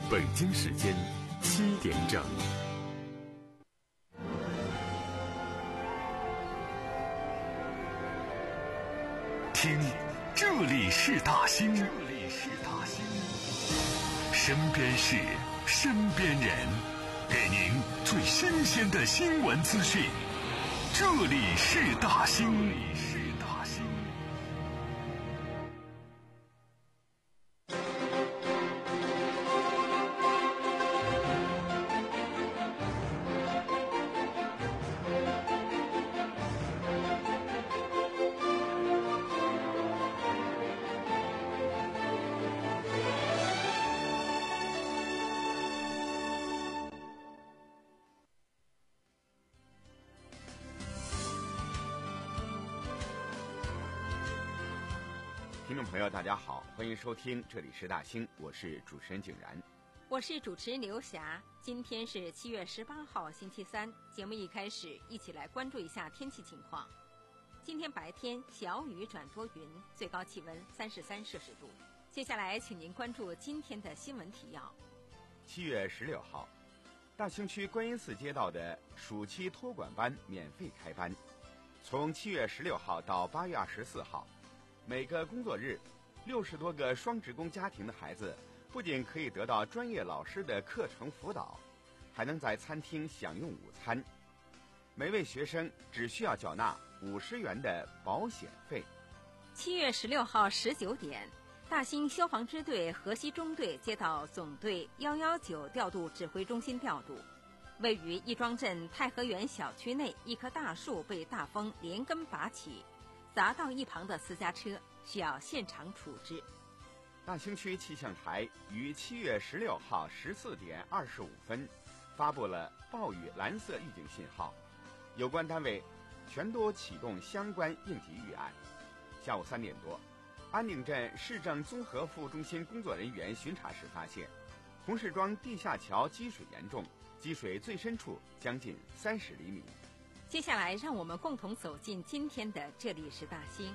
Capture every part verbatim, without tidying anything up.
北京时间七点整。听，这里是大兴，这里是大兴，身边事，身边人，给您最新鲜的新闻资讯。这里是大兴，这里是大兴。 听众朋友大家好，欢迎收听这里是大兴，我是主持人景然， 我是主持人刘霞。今天是七月十八号星期三，节目一开始一起来关注一下天气情况。今天白天小雨转多云，最高气温三十三摄氏度。接下来请您关注今天的新闻提要。 七月十六号，大兴区观音寺街道的暑期托管班免费开班，从七月十六号到八月二十四号，每个工作日，六十多个双职工家庭的孩子不仅可以得到专业老师的课程辅导，还能在餐厅享用午餐。每位学生只需要缴纳五十元的保险费。 七月十六号十九点，大兴消防支队河西中队接到总队一一九调度指挥中心调度，位于亦庄镇太和园小区内一棵大树被大风连根拔起，砸到一旁的私家车，需要现场处置。 大兴区气象台于七月十六号十四点二十五分发布了暴雨蓝色预警信号，有关单位全都启动相关应急预案。下午三点多，安定镇市政综合服务中心工作人员巡查时发现，红市庄地下桥积水严重，积水最深处将近三十厘米。 接下来让我们共同走进今天的这里是大兴。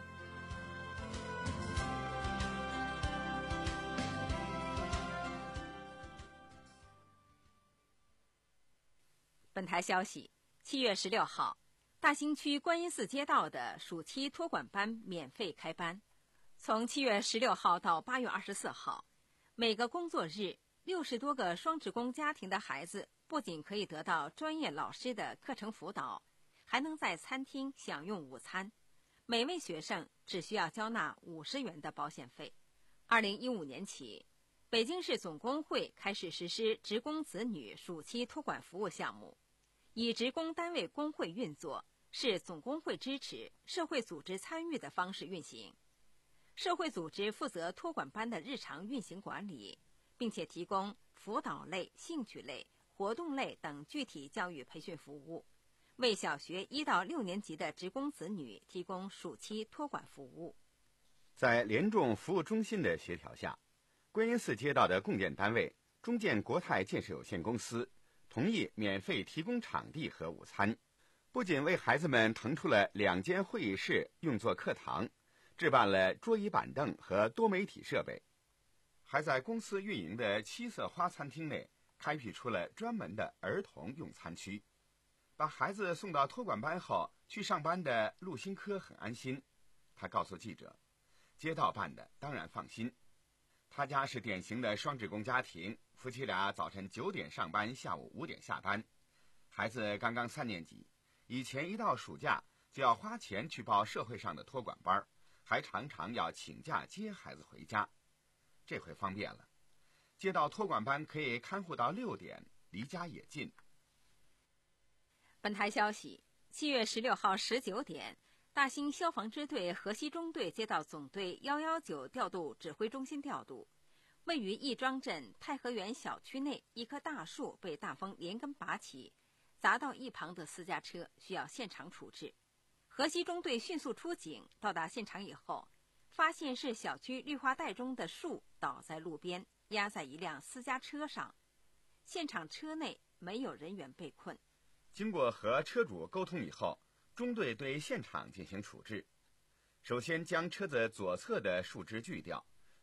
本台消息，七月十六号，大兴区观音寺街道的暑期托管班免费开班，从七月十六号到八月二十四号，每个工作日，六十多个双职工家庭的孩子不仅可以得到专业老师的课程辅导，还能在餐厅享用午餐，每位学生只需要交纳五十元的保险费。二零一五年起，北京市总工会开始实施职工子女暑期托管服务项目，以职工单位工会运作，是总工会支持、社会组织参与的方式运行。社会组织负责托管班的日常运行管理，并且提供辅导类、兴趣类、活动类等具体教育培训服务，为小学一到六年级的职工子女提供暑期托管服务。 在联众服务中心的协调下，观音寺街道的共建单位中建国泰建设有限公司同意免费提供场地和午餐，不仅为孩子们腾出了两间会议室用作课堂，置办了桌椅板凳和多媒体设备，还在公司运营的七色花餐厅内开辟出了专门的儿童用餐区。把孩子送到托管班后去上班的陆新科很安心，他告诉记者，街道办的当然放心。他家是典型的双职工家庭，夫妻俩早晨九点上班，下午五点下班。孩子刚刚三年级，以前一到暑假就要花钱去报社会上的托管班，还常常要请假接孩子回家。这回方便了，街道托管班可以看护到六点，离家也近。 本台消息，七月十六号十九点，大兴消防支队河西中队接到总队一一九调度指挥中心调度，位于亦庄镇太和园小区内一棵大树被大风连根拔起，砸到一旁的私家车，需要现场处置。河西中队迅速出警，到达现场以后，发现是小区绿化带中的树倒在路边，压在一辆私家车上，现场车内没有人员被困。 经过和车主沟通以后，中队对现场进行处置。首先将车子左侧的树枝锯掉，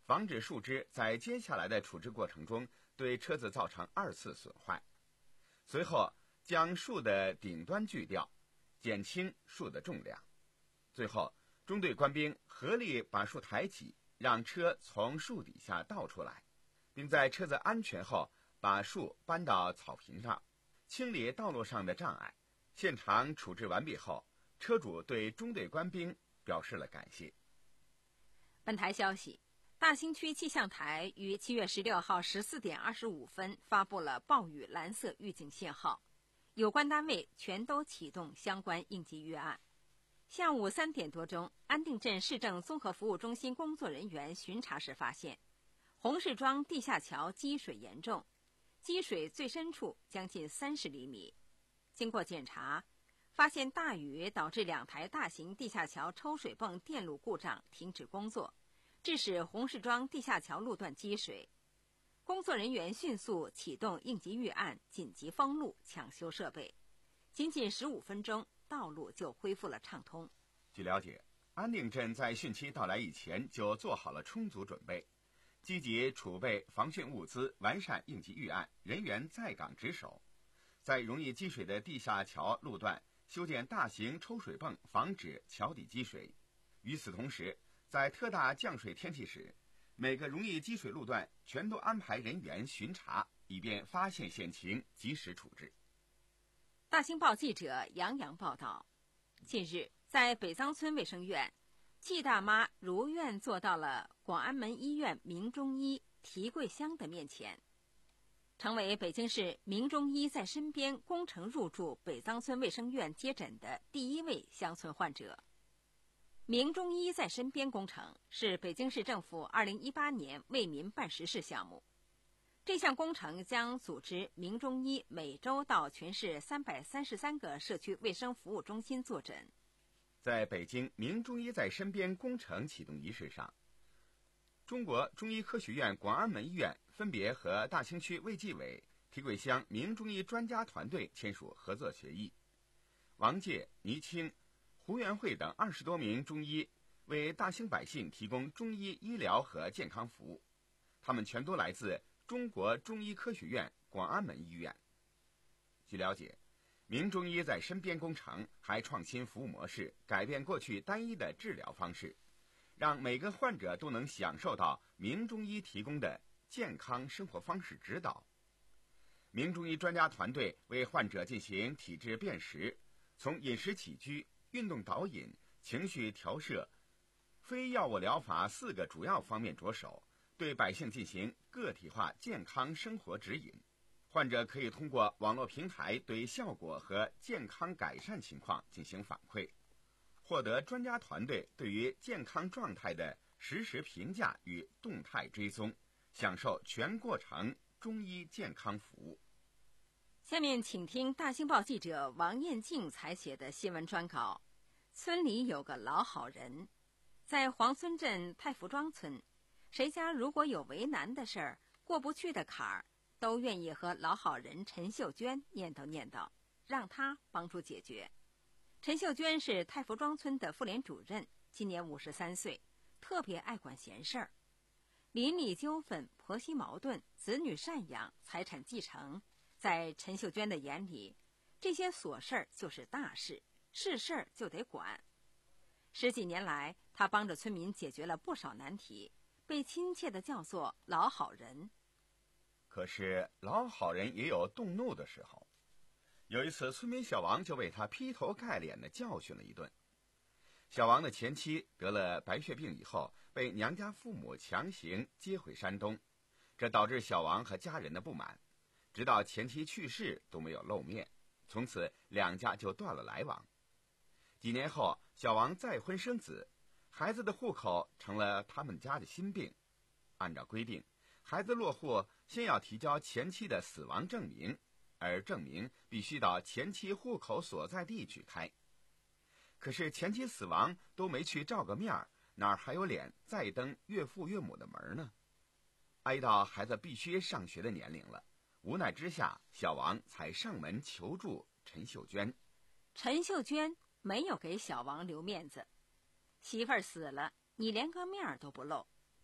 防止树枝在接下来的处置过程中对车子造成二次损坏。随后将树的顶端锯掉，减轻树的重量。最后中队官兵合力把树抬起，让车从树底下倒出来，并在车子安全后把树搬到草坪上，清理道路上的障碍。现场处置完毕后，车主对中队官兵表示了感谢。 本台消息，大兴区气象台于七月十六号十四点二十五分发布了暴雨蓝色预警信号，有关单位全都启动相关应急预案。下午三点多钟，安定镇市政综合服务中心工作人员巡查时发现，红市庄地下桥积水严重，积水最深处将近三十厘米。经过检查，发现大雨导致两台大型地下桥抽水泵电路故障停止工作，致使红市庄地下桥路段积水。工作人员迅速启动应急预案，紧急封路抢修设备，仅仅十五分钟，道路就恢复了畅通。 据了解，安定镇在汛期到来以前就做好了充足准备，积极储备防汛物资，完善应急预案，人员在岗值守，在容易积水的地下桥路段修建大型抽水泵，防止桥底积水。与此同时，在特大降水天气时，每个容易积水路段全都安排人员巡查，以便发现险情及时处置。 大兴报记者杨洋报道，近日在北藏村卫生院，季大妈如愿坐到了广安门医院名中医提柜箱的面前，成为北京市名中医在身边工程入住北藏村卫生院接诊的第一位乡村患者。名中医在身边工程是北京市政府二零一八年为民办实事项目。这项工程将组织名中医每周到全市三百三十三个社区卫生服务中心坐诊。 在北京名中医在身边工程启动仪式上，中国中医科学院广安门医院分别和大兴区卫计委、提柜乡名中医专家团队签署合作协议。王介、倪清、胡元慧等二十多名中医为大兴百姓提供中医医疗和健康服务，他们全都来自中国中医科学院广安门医院。据了解，名中医在身边工程还创新服务模式，改变过去单一的治疗方式，让每个患者都能享受到名中医提供的健康生活方式指导。名中医专家团队为患者进行体质辨识，从饮食起居、运动导引、情绪调摄、非药物疗法四个主要方面着手，对百姓进行个体化健康生活指引。患者可以通过网络平台对效果和健康改善情况进行反馈，获得专家团队对于健康状态的实时评价与动态追踪，享受全过程中医健康服务。 下面请听大兴报记者王艳静采写的新闻专稿。村里有个老好人，在黄村镇太福庄村，谁家如果有为难的事儿、过不去的坎儿，都愿意和老好人陈秀娟念叨念叨，让她帮助解决。陈秀娟是太福庄村的妇联主任，今年五十三岁，特别爱管闲事儿。邻里纠纷、婆媳矛盾、子女赡养、财产继承，在陈秀娟的眼里，这些琐事儿就是大事，是事儿就得管。十几年来，她帮着村民解决了不少难题，被亲切地叫做老好人。 可是老好人也有动怒的时候，有一次村民小王就为他劈头盖脸地教训了一顿。小王的前妻得了白血病以后，被娘家父母强行接回山东，这导致小王和家人的不满，直到前妻去世都没有露面，从此两家就断了来往。几年后，小王再婚生子，孩子的户口成了他们家的心病。按照规定，孩子落户先要提交前妻的死亡证明，而证明必须到前妻户口所在地去开。可是前妻死亡都没去照个面，哪还有脸再登岳父岳母的门呢？挨到孩子必须上学的年龄了，无奈之下，小王才上门求助陈秀娟。 陈秀娟没有给小王留面子，媳妇儿死了，你连个面都不露，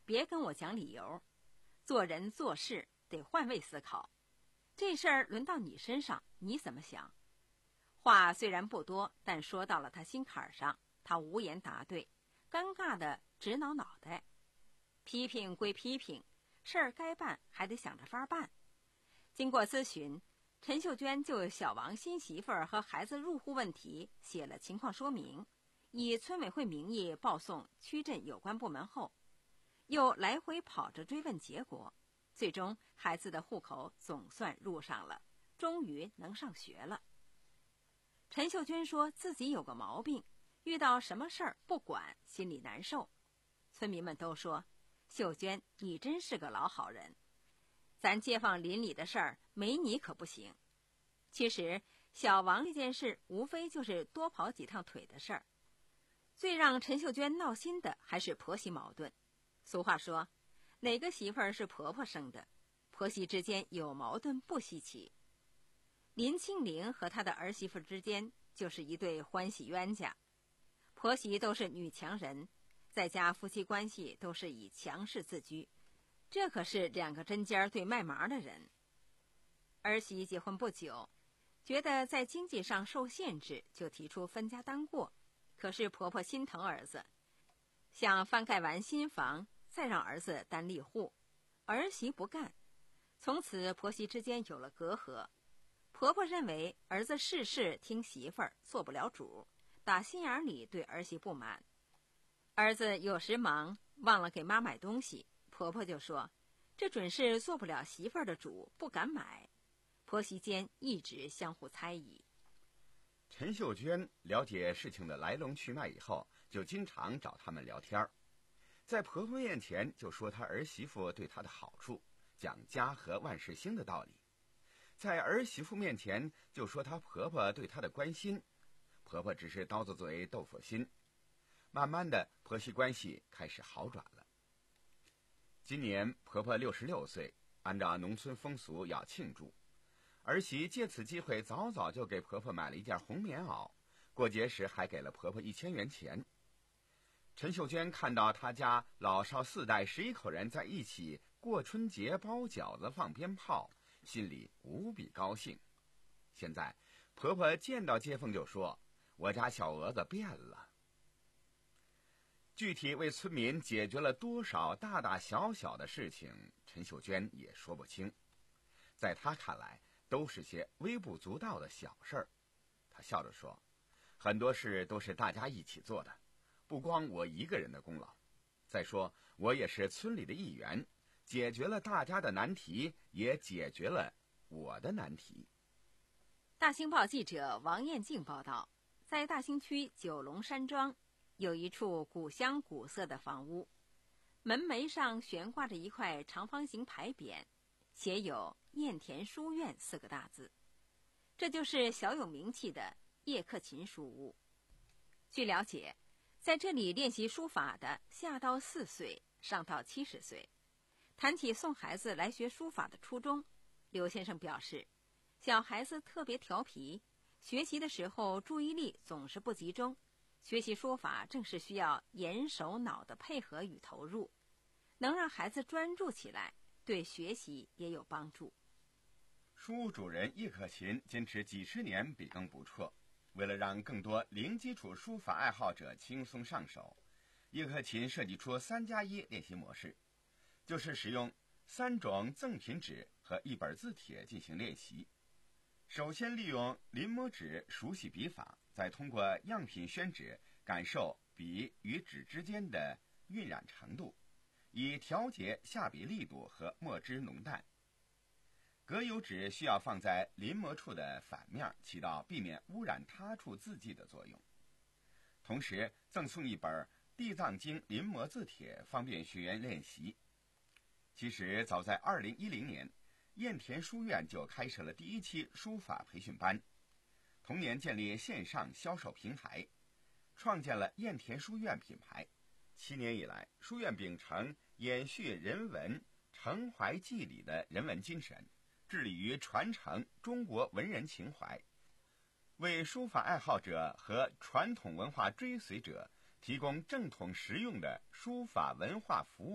别跟我讲理由，做人做事得换位思考。这事儿轮到你身上，你怎么想？话虽然不多，但说到了他心坎上，他无言答对，尴尬的直挠脑袋。批评归批评，事儿该办还得想着法办。经过咨询，陈秀娟就小王新媳妇儿和孩子入户问题写了情况说明，以村委会名义报送区镇有关部门后，又来回跑着追问结果，最终孩子的户口总算入上了，终于能上学了。陈秀娟说自己有个毛病，遇到什么事儿不管，心里难受。村民们都说，秀娟你真是个老好人，咱街坊邻里的事儿没你可不行。其实小王这件事无非就是多跑几趟腿的事儿，最让陈秀娟闹心的还是婆媳矛盾。俗话说，哪个媳妇儿是婆婆生的，婆媳之间有矛盾不稀奇。林庆龄和她的儿媳妇之间就是一对欢喜冤家，婆媳都是女强人，在家夫妻关系都是以强势自居，这可是两个针尖对麦芒的人。儿媳结婚不久，觉得在经济上受限制，就提出分家单过，可是婆婆心疼儿子，想翻盖完新房再让儿子单立户，儿媳不干，从此婆媳之间有了隔阂。婆婆认为儿子事事听媳妇儿，做不了主，打心眼里对儿媳不满。儿子有时忙忘了给妈买东西，婆婆就说这准是做不了媳妇儿的主，不敢买。婆媳间一直相互猜疑。 陈秀娟了解事情的来龙去脉以后，就经常找他们聊天，在婆婆面前就说她儿媳妇对她的好处，讲家和万事兴的道理；在儿媳妇面前就说她婆婆对她的关心，婆婆只是刀子嘴豆腐心。慢慢的，婆媳关系开始好转了。今年婆婆六十六岁，按照农村风俗要庆祝，儿媳借此机会早早就给婆婆买了一件红棉袄，过节时还给了婆婆一千元钱。陈秀娟看到她家老少四代十一口人在一起过春节、包饺子、放鞭炮，心里无比高兴。现在婆婆见到接缝就说：“我家小蛾子变了。”具体为村民解决了多少大大小小的事情，陈秀娟也说不清。在她看来，都是些微不足道的小事儿。她笑着说：“很多事都是大家一起做的，不光我一个人的功劳。再说，我也是村里的一员，解决了大家的难题，也解决了我的难题。” 大兴报记者王艳静报道，在大兴区九龙山庄有一处古香古色的房屋，门楣上悬挂着一块长方形牌匾，写有燕田书院四个大字，这就是小有名气的叶克勤书屋。据了解，在这里练习书法的下到四岁，上到七十岁。谈起送孩子来学书法的初衷，刘先生表示，小孩子特别调皮，学习的时候注意力总是不集中，学习书法正是需要眼手脑的配合与投入，能让孩子专注起来，对学习也有帮助。 书屋主人叶克勤坚持几十年笔耕不辍，为了让更多零基础书法爱好者轻松上手，叶克勤设计出三加一练习模式，就是使用三种赠品纸和一本字帖进行练习。首先利用临摹纸熟悉笔法，再通过样品宣纸感受笔与纸之间的晕染程度，以调节下笔力度和墨汁浓淡。格油纸需要放在临摹处的反面，起到避免污染他处字迹的作用。同时赠送一本地藏经临摹字帖，方便学员练习。其实早在二零一零年，燕田书院就开设了第一期书法培训班，同年建立线上销售平台，创建了燕田书院品牌。七年以来，书院秉承延续人文、承怀继礼的人文精神，致力于传承中国文人情怀，为书法爱好者和传统文化追随者提供正统实用的书法文化服务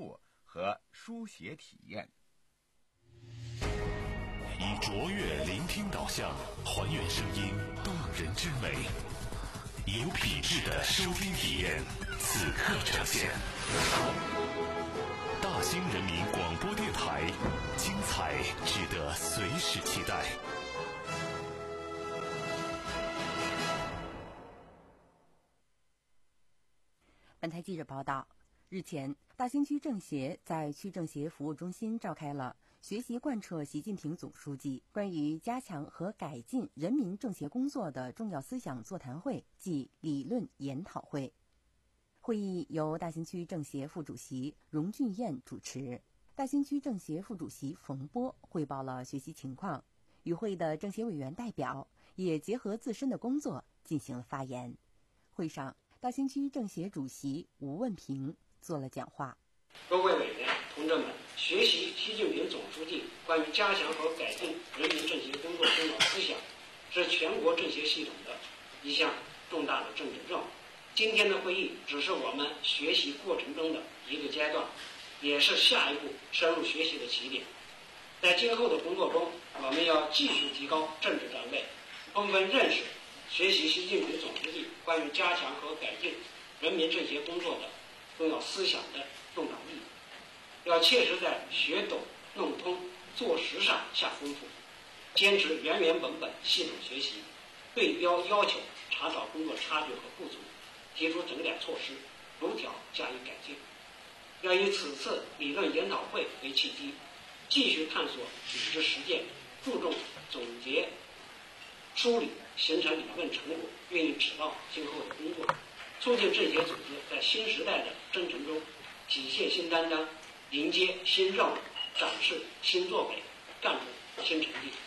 和书写体验。 以卓越聆听导向，还原声音动人之美，有品质的收听体验，此刻呈现。大兴人民广播电台，精彩值得随时期待。 本台记者报道，日前，大兴区政协在区政协服务中心召开了学习贯彻习近平总书记关于加强和改进人民政协工作的重要思想座谈会暨理论研讨会。会议由大兴区政协副主席荣俊彦主持，大兴区政协副主席冯波汇报了学习情况，与会的政协委员代表也结合自身的工作进行了发言。会上，大兴区政协主席吴问平做了讲话。 各位委员同志们，学习习近平总书记关于加强和改进人民政协工作重要思想，是全国政协系统的一项重大的政治任务。今天的会议只是我们学习过程中的一个阶段，也是下一步深入学习的起点。在今后的工作中，我们要继续提高政治站位，充分认识学习习近平总书记关于加强和改进人民政协工作的重要思想的重大意义，要切实在学懂、弄通、做实上下功夫，坚持原原本本系统学习，对标要求查找工作差距和不足，提出整改措施，逐条加以改进。要以此次理论研讨会为契机，继续探索组织实践，注重总结梳理，形成理论成果，运用指导今后的工作，促进政协组织在新时代的征程中体现新担当，迎接新任务，展示新作为，干出新成绩。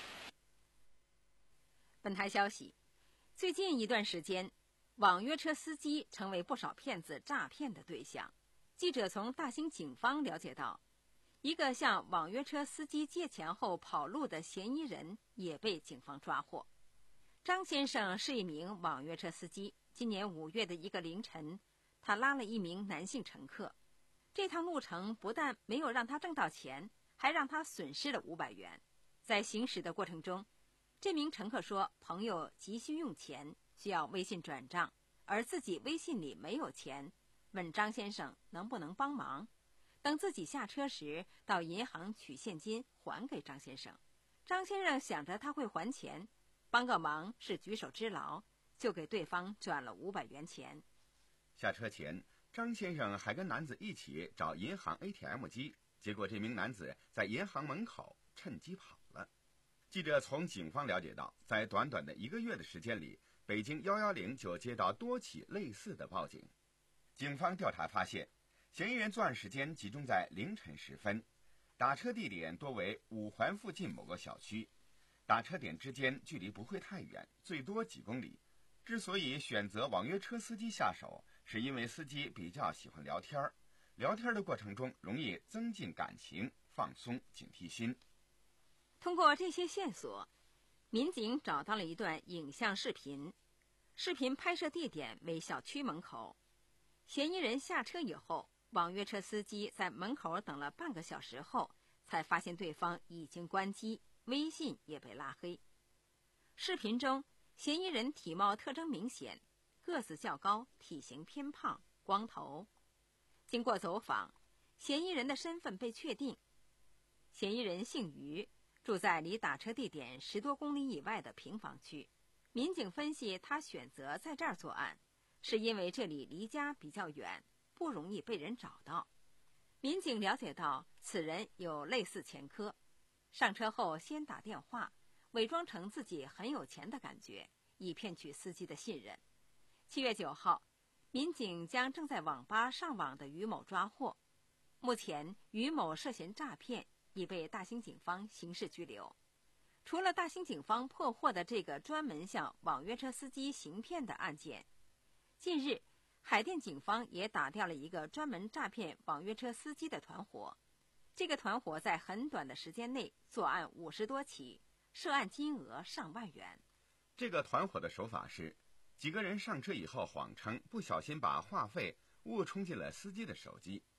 本台消息，最近一段时间，网约车司机成为不少骗子诈骗的对象。记者从大兴警方了解到，一个向网约车司机借钱后跑路的嫌疑人也被警方抓获。张先生是一名网约车司机，今年五月的一个凌晨，他拉了一名男性乘客。这趟路程不但没有让他挣到钱，还让他损失了五百元。在行驶的过程中，这名乘客说朋友急需用钱，需要微信转账，而自己微信里没有钱，问张先生能不能帮忙。等自己下车时，到银行取现金还给张先生。张先生想着他会还钱，帮个忙是举手之劳，就给对方转了五百元钱。 下车前，张先生还跟男子一起找银行 A T M 机，结果这名男子在银行门口趁机跑了。记者从警方了解到，在短短的一个月的时间里，北京一一零就接到多起类似的报警。警方调查发现，嫌疑人作案时间集中在凌晨时分，打车地点多为五环附近某个小区，打车点之间距离不会太远，最多几公里。之所以选择网约车司机下手，是因为司机比较喜欢聊天，聊天的过程中容易增进感情，放松警惕心。 通过这些线索，民警找到了一段影像视频，视频拍摄地点为小区门口。嫌疑人下车以后，网约车司机在门口等了半个小时后，才发现对方已经关机，微信也被拉黑。视频中，嫌疑人体貌特征明显，个子较高，体型偏胖，光头。经过走访，嫌疑人的身份被确定。嫌疑人姓于，住在离打车地点十多公里以外的平房区。民警分析，他选择在这儿作案，是因为这里离家比较远，不容易被人找到。民警了解到，此人有类似前科，上车后先打电话，伪装成自己很有钱的感觉，以骗取司机的信任。七月九号，民警将正在网吧上网的于某抓获。目前，于某涉嫌诈骗，已被大兴警方刑事拘留。除了大兴警方破获的这个专门向网约车司机行骗的案件，近日，海淀警方也打掉了一个专门诈骗网约车司机的团伙。这个团伙在很短的时间内作案五十多起，涉案金额上万元。 这个团伙的手法是，几个人上车以后谎称不小心把话费误充进了司机的手机，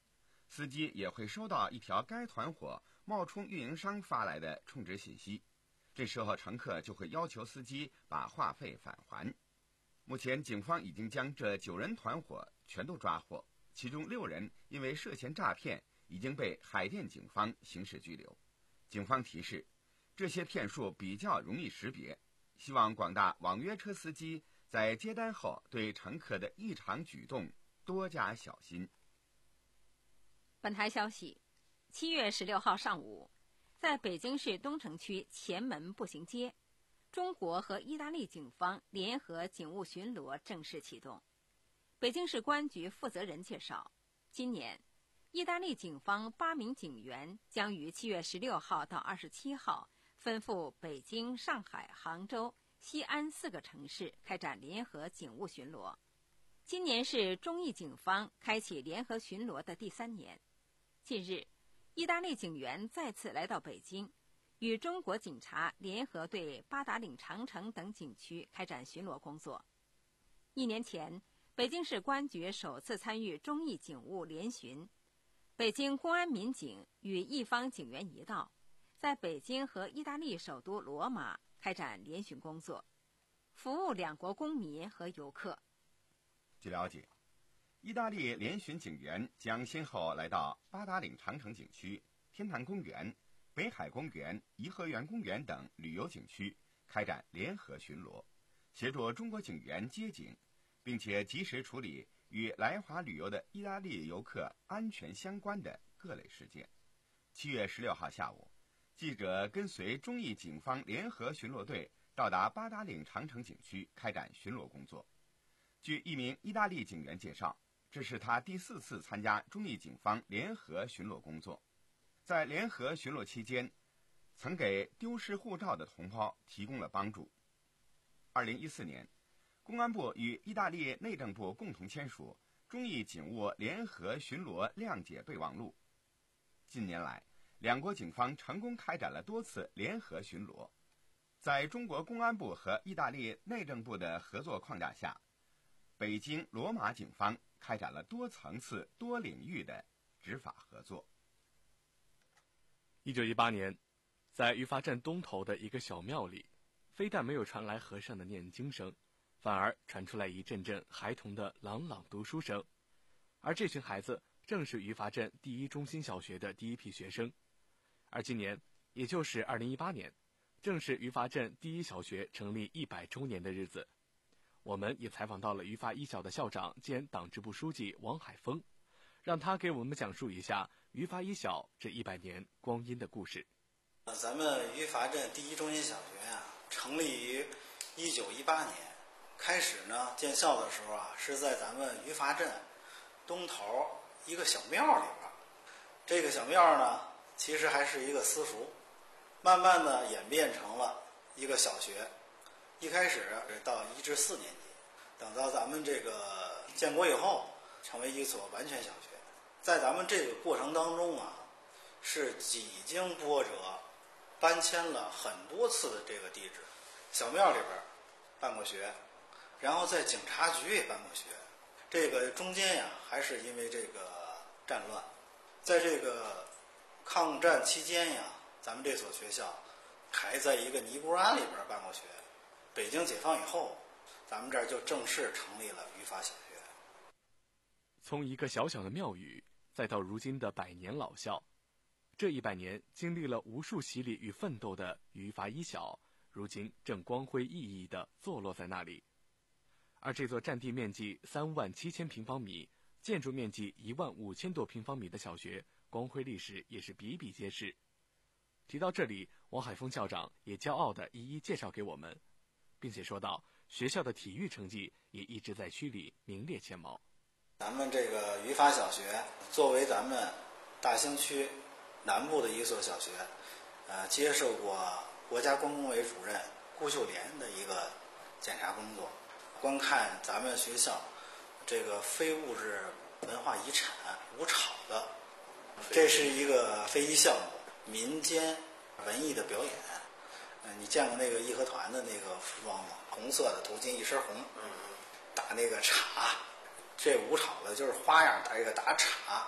司机也会收到一条该团伙冒充运营商发来的充值信息，这时候乘客就会要求司机把话费返还。目前警方已经将这九人团伙全都抓获，其中六人因为涉嫌诈骗已经被海淀警方刑事拘留。警方提示，这些骗术比较容易识别，希望广大网约车司机在接单后对乘客的异常举动多加小心。 本台消息，七月十六号上午，在北京市东城区前门步行街，中国和意大利警方联合警务巡逻正式启动。北京市公安局负责人介绍，今年意大利警方八名警员将于七月十六号到二十七号分赴北京、上海、杭州、西安四个城市开展联合警务巡逻。今年是中意警方开启联合巡逻的第三年。近日，意大利警员再次来到北京，与中国警察联合对八达岭长城等景区开展巡逻工作。一年前，北京市公安局首次参与中意警务联巡，北京公安民警与意方警员一道，在北京和意大利首都罗马开展联巡工作，服务两国公民和游客。 据了解，意大利联巡警员将先后来到八达岭长城景区、天坛公园、北海公园、颐和园公园等旅游景区开展联合巡逻，协助中国警员接警，并且及时处理与来华旅游的意大利游客安全相关的各类事件。七月十六号下午，记者跟随中意警方联合巡逻队到达八达岭长城景区开展巡逻工作。据一名意大利警员介绍，这是他第四次参加中意警方联合巡逻工作。在联合巡逻期间，曾给丢失护照的同胞提供了帮助。二零一四年，公安部与意大利内政部共同签署中意警务联合巡逻谅解备忘录。近年来，两国警方成功开展了多次联合巡逻。在中国公安部和意大利内政部的合作框架下，北京、罗马警方开展了多层次、多领域的执法合作。 一九一八年，在于发镇东头的一个小庙里，非但没有传来和尚的念经声，反而传出来一阵阵孩童的朗朗读书声。而这群孩子正是于发镇第一中心小学的第一批学生。而今年，也就是二零一八年，正是于发镇第一小学成立一百周年的日子。我们也采访到了于发一小的校长兼党支部书记王海峰，让他给我们讲述一下于发一小这一百年光阴的故事。 咱们于发镇第一中心小学啊，成立于一九一八年。开始呢，建校的时候啊，是在咱们于发镇东头一个小庙里边。这个小庙呢，其实还是一个私塾，慢慢的演变成了一个小学。一开始到一至四年级，等到咱们这个建国以后，成为一所完全小学。在咱们这个过程当中啊，是几经波折，搬迁了很多次的这个地址。小庙里边办过学，然后在警察局也办过学。这个中间呀，还是因为这个战乱，在这个抗战期间呀，咱们这所学校还在一个尼姑庵里边办过学。北京解放以后，咱们这儿就正式成立了于发小学。 从一个小小的庙宇，再到如今的百年老校，这一百年经历了无数洗礼与奋斗的于发一小，如今正光辉熠熠地坐落在那里。而这座占地面积三万七千平方米、建筑面积一万五千多平方米的小学，光辉历史也是比比皆是。提到这里，王海峰校长也骄傲地一一介绍给我们，并且说到，学校的体育成绩也一直在区里名列前茅。 咱们这个于发小学作为咱们大兴区南部的一所小学，呃，接受过国家关工委主任顾秀莲的一个检查工作，观看咱们学校这个非物质文化遗产吴晁的，这是一个非遗项目，民间文艺的表演。呃，你见过那个义和团的那个服装吗？红色的头巾，一身红，打那个镲。这吴晁的就是花样打这个打镲，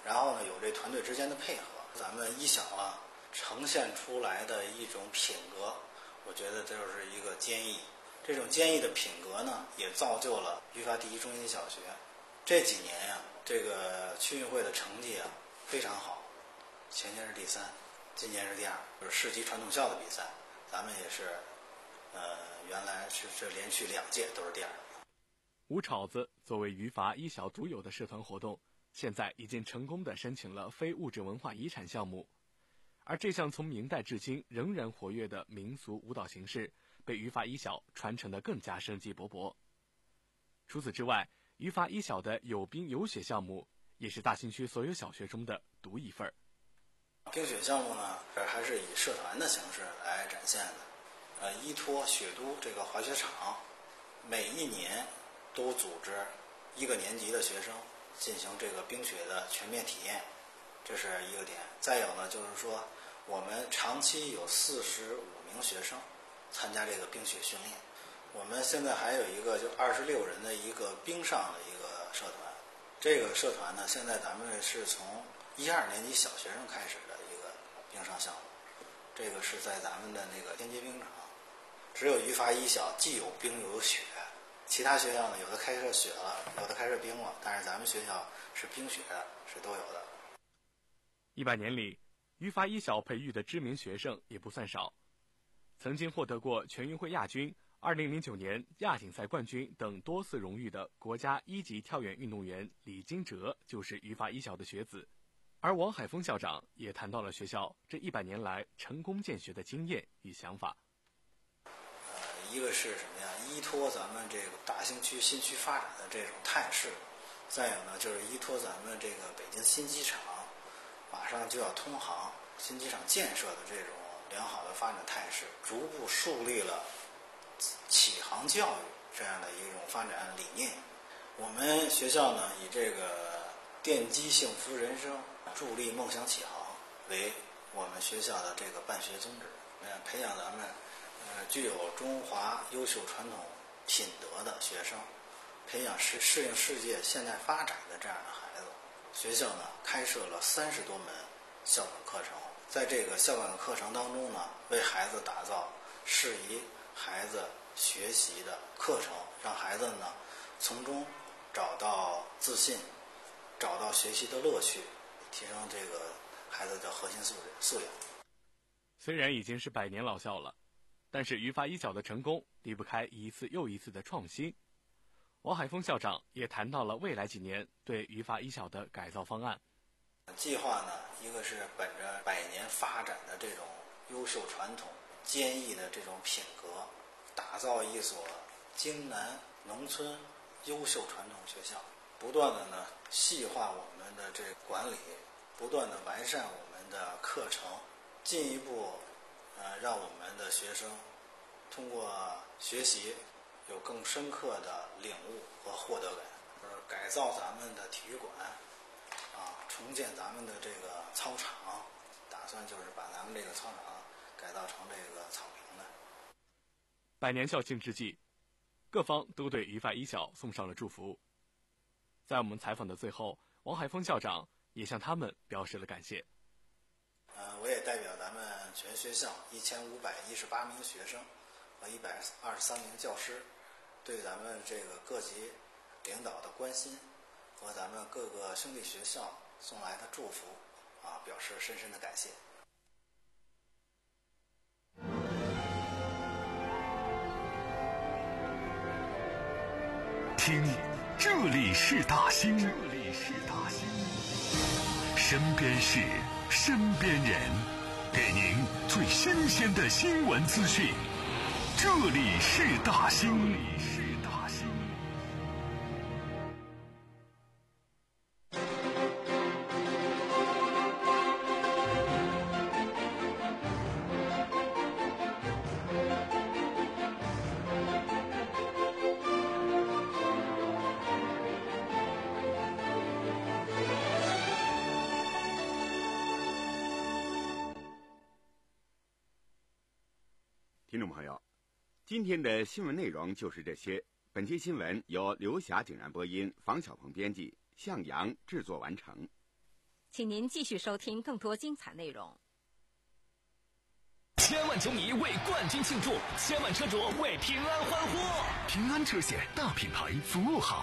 然后呢有这团队之间的配合，咱们一小啊呈现出来的一种品格，我觉得这就是一个坚毅。这种坚毅的品格呢，也造就了于发第一中心小学这几年呀、啊，这个区运会的成绩啊非常好，前年是第三，今年是第二，就是市级传统校的比赛，咱们也是，呃，原来是这连续两届都是第二。 吴炒子作为于发一小独有的社团活动，现在已经成功地申请了非物质文化遗产项目，而这项从明代至今仍然活跃的民俗舞蹈形式，被于发一小传承得更加生机勃勃。除此之外，于发一小的有冰有雪项目也是大兴区所有小学中的独一份。 冰雪项目呢，还是以社团的形式来展现的。呃，依托雪都这个滑雪场，每一年都组织一个年级的学生进行这个冰雪的全面体验，这是一个点。再有呢，就是说我们长期有四十五名学生参加这个冰雪训练。我们现在还有一个就二十六人的一个冰上的一个社团，这个社团呢，现在咱们是从一二年级小学生开始的一个冰上项目，这个是在咱们的那个天街冰场。只有于发一小既有冰又有雪，其他学校呢有的开设雪了，有的开设冰了，但是咱们学校是冰雪是都有的。 一百年里，于发一小培育的知名学生也不算少，曾经获得过全运会亚军、二零零九年亚锦赛冠军等多次荣誉的国家一级跳远运动员李金哲就是于发一小的学子。而王海峰校长也谈到了学校这一百年来成功建学的经验与想法。 呃，一个是什么呀？依托咱们这个大兴区新区发展的这种态势，再有呢就是依托咱们这个北京新机场马上就要通航，新机场建设的这种良好的发展态势，逐步树立了启航教育这样的一种发展理念。我们学校呢，以这个奠基幸福人生、助力梦想启航为我们学校的这个办学宗旨，呃，培养咱们呃具有中华优秀传统品德的学生，培养适适应世界现代发展的这样的孩子。学校呢开设了三十多门校本课程，在这个校本课程当中呢，为孩子打造适宜孩子学习的课程，让孩子呢从中找到自信，找到学习的乐趣，提升这个孩子的核心素质素养。 虽然已经是百年老校了，但是于发一小的成功离不开一次又一次的创新。王海峰校长也谈到了未来几年对于发一小的改造方案。 计划呢，一个是本着百年发展的这种优秀传统、坚毅的这种品格，打造一所京南农村优秀传统学校，不断的呢细化我们的这个管理，不断的完善我们的课程，进一步呃让我们的学生通过学习有更深刻的领悟和获得感，就是改造咱们的体育馆啊，重建咱们的这个操场，打算就是把咱们这个操场改造成这个草坪的。 百年校庆之际，各方都对于发一小送上了祝福。在我们采访的最后，王海峰校长也向他们表示了感谢。 呃，我也代表咱们全学校一千五百一十八名学生和一百二十三名教师，对咱们这个各级领导的关心和咱们各个兄弟学校送来的祝福啊，表示深深的感谢。 听，这里是大兴，这里是大兴，身边事，身边人，给您最新鲜的新闻资讯。这里是大兴，这里是大兴。 听众朋友，今天的新闻内容就是这些。本期新闻由刘霞、景然播音，房小鹏编辑，向阳制作完成。 请您继续收听更多精彩内容。 千万球迷为冠军庆祝，千万车主为平安欢呼。 平安车险大品牌，服务好，